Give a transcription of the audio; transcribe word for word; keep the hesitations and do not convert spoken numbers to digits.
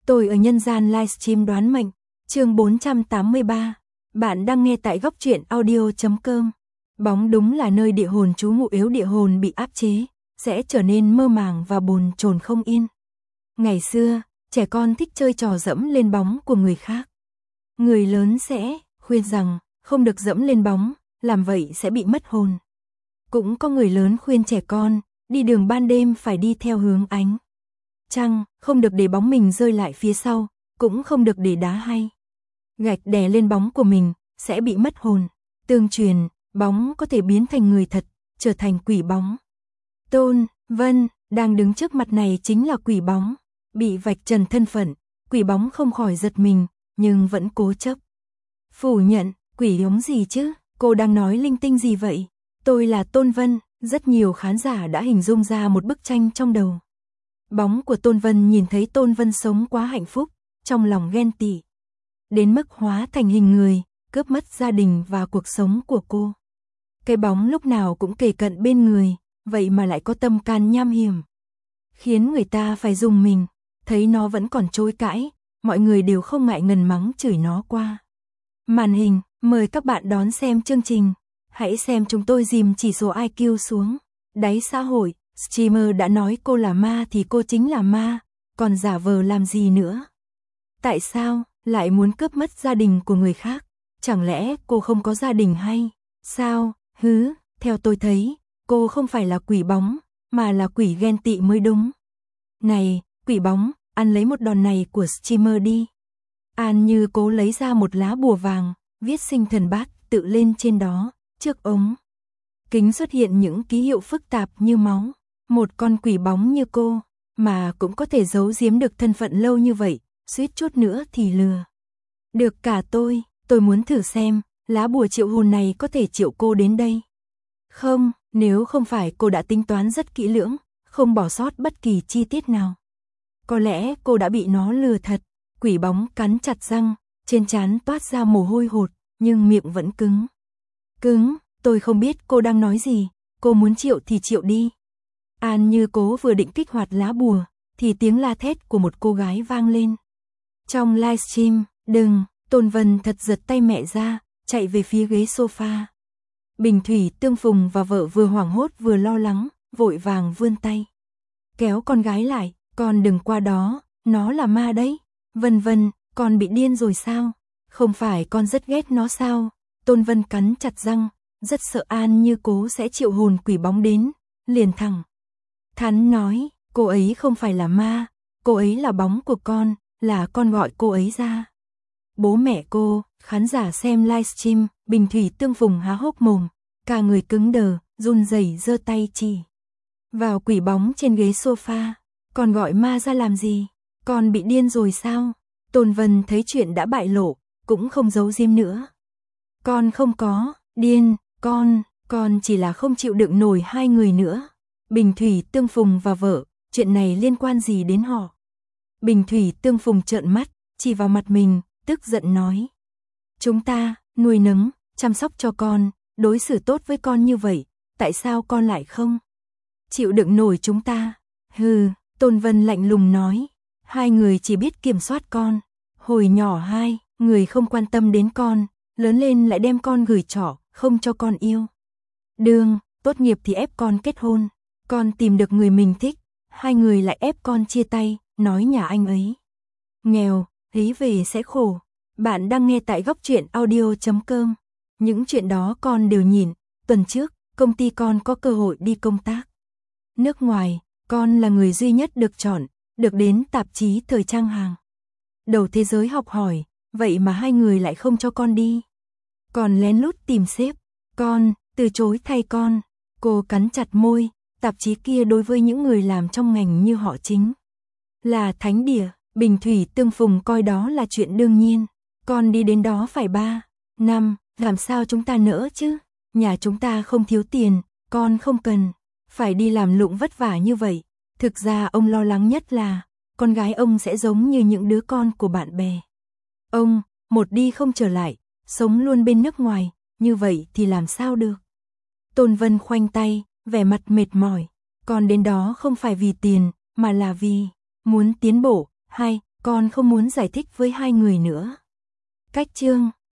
Tôi ở nhân gian livestream đoán mệnh, chương bốn trăm tám mươi ba. Bạn đang nghe tại góc truyện audio chấm com. Bóng đúng là nơi địa hồn trú ngụ, yếu địa hồn bị áp chế, sẽ trở nên mơ màng và bồn chồn không yên. Ngày xưa, trẻ con thích chơi trò dẫm lên bóng của người khác. Người lớn sẽ khuyên rằng không được dẫm lên bóng, làm vậy sẽ bị mất hồn. Cũng có người lớn khuyên trẻ con, đi đường ban đêm phải đi theo hướng ánh trăng, không được để bóng mình rơi lại phía sau, cũng không được để đá hay gạch đè lên bóng của mình, sẽ bị mất hồn. Tương truyền, bóng có thể biến thành người thật, trở thành quỷ bóng. Tôn Vân đang đứng trước mặt này chính là quỷ bóng, bị vạch trần thân phận, quỷ bóng không khỏi giật mình, nhưng vẫn cố chấp phủ nhận. Quỷ giống gì chứ, cô đang nói linh tinh gì vậy? Tôi là Tôn Vân. Rất nhiều khán giả đã hình dung ra một bức tranh trong đầu. Bóng của Tôn Vân nhìn thấy Tôn Vân sống quá hạnh phúc, trong lòng ghen tị, đến mức hóa thành hình người, cướp mất gia đình và cuộc sống của cô. Cái bóng lúc nào cũng kề cận bên người, vậy mà lại có tâm can nham hiểm, khiến người ta phải rùng mình. Thấy nó vẫn còn chối cãi, mọi người đều không ngại ngần mắng chửi nó qua màn hình. Mời các bạn đón xem chương trình. Hãy xem chúng tôi dìm chỉ số i kiu xuống đáy xã hội. Streamer đã nói cô là ma thì cô chính là ma, còn giả vờ làm gì nữa? Tại sao lại muốn cướp mất gia đình của người khác? Chẳng lẽ cô không có gia đình hay sao? Hứ, theo tôi thấy, cô không phải là quỷ bóng, mà là quỷ ghen tị mới đúng. Này, quỷ bóng, ăn lấy một đòn này của streamer đi. An Như Cố lấy ra một lá bùa vàng, viết sinh thần bát tự lên trên đó. Trước ống kính xuất hiện những ký hiệu phức tạp như máu. Một con quỷ bóng như cô mà cũng có thể giấu giếm được thân phận lâu như vậy, suýt chút nữa thì lừa được cả tôi. Tôi muốn thử xem lá bùa triệu hồn này có thể triệu cô đến đây không. Nếu không phải cô đã tính toán rất kỹ lưỡng, không bỏ sót bất kỳ chi tiết nào, có lẽ cô đã bị nó lừa thật. Quỷ bóng cắn chặt răng, trên trán toát ra mồ hôi hột, nhưng miệng vẫn cứng cứng. Tôi không biết cô đang nói gì, cô muốn triệu thì triệu đi. An Như Cố vừa định kích hoạt lá bùa, thì tiếng la thét của một cô gái vang lên trong livestream. Đừng! Tôn Vân thật giật tay mẹ ra, chạy về phía ghế sofa. Bình Thủy, Tương Phùng và vợ vừa hoảng hốt vừa lo lắng, vội vàng vươn tay kéo con gái lại. Con đừng qua đó, nó là ma đấy. Vân Vân, con bị điên rồi sao? Không phải con rất ghét nó sao? Tôn Vân cắn chặt răng, rất sợ An Như Cố sẽ triệu hồn quỷ bóng đến, liền thẳng thắn nói, cô ấy không phải là ma, cô ấy là bóng của con, là con gọi cô ấy ra. Bố mẹ cô. Khán giả xem livestream, Bình Thủy, Tương Phùng há hốc mồm, cả người cứng đờ, run rẩy giơ tay chỉ vào quỷ bóng trên ghế sofa. Con gọi ma ra làm gì? Con bị điên rồi sao? Tôn Vân thấy chuyện đã bại lộ, cũng không giấu giếm nữa. Con không có điên, con, con chỉ là không chịu đựng nổi hai người nữa. Bình Thủy, Tương Phùng và vợ, chuyện này liên quan gì đến họ? Bình Thủy, Tương Phùng trợn mắt, chỉ vào mặt mình, tức giận nói. Chúng ta, nuôi nấng, chăm sóc cho con, đối xử tốt với con như vậy, tại sao con lại không chịu đựng nổi chúng ta? Hừ, Tôn Vân lạnh lùng nói. Hai người chỉ biết kiểm soát con. Hồi nhỏ hai người không quan tâm đến con, lớn lên lại đem con gửi trọ, không cho con yêu đương, tốt nghiệp thì ép con kết hôn. Con tìm được người mình thích, hai người lại ép con chia tay, nói nhà anh ấy nghèo, lấy về sẽ khổ. Bạn đang nghe tại góc truyện audio chấm com. Những chuyện đó con đều nhìn. Tuần trước, công ty con có cơ hội đi công tác nước ngoài, con là người duy nhất được chọn, được đến tạp chí thời trang hàng đầu thế giới học hỏi, vậy mà hai người lại không cho con đi. Còn lén lút tìm sếp, con từ chối thay con. Cô cắn chặt môi, tạp chí kia đối với những người làm trong ngành như họ chính là thánh địa. Bình Thủy, Tương Phùng coi đó là chuyện đương nhiên. Con đi đến đó phải ba năm, làm sao chúng ta nỡ chứ? Nhà chúng ta không thiếu tiền, con không cần phải đi làm lụng vất vả như vậy. Thực ra ông lo lắng nhất là con gái ông sẽ giống như những đứa con của bạn bè ông, một đi không trở lại, sống luôn bên nước ngoài, như vậy thì làm sao được? Tôn Vân khoanh tay, vẻ mặt mệt mỏi. Con đến đó không phải vì tiền, mà là vì muốn tiến bộ. Hai, Con không muốn giải thích với hai người nữa. Cách chương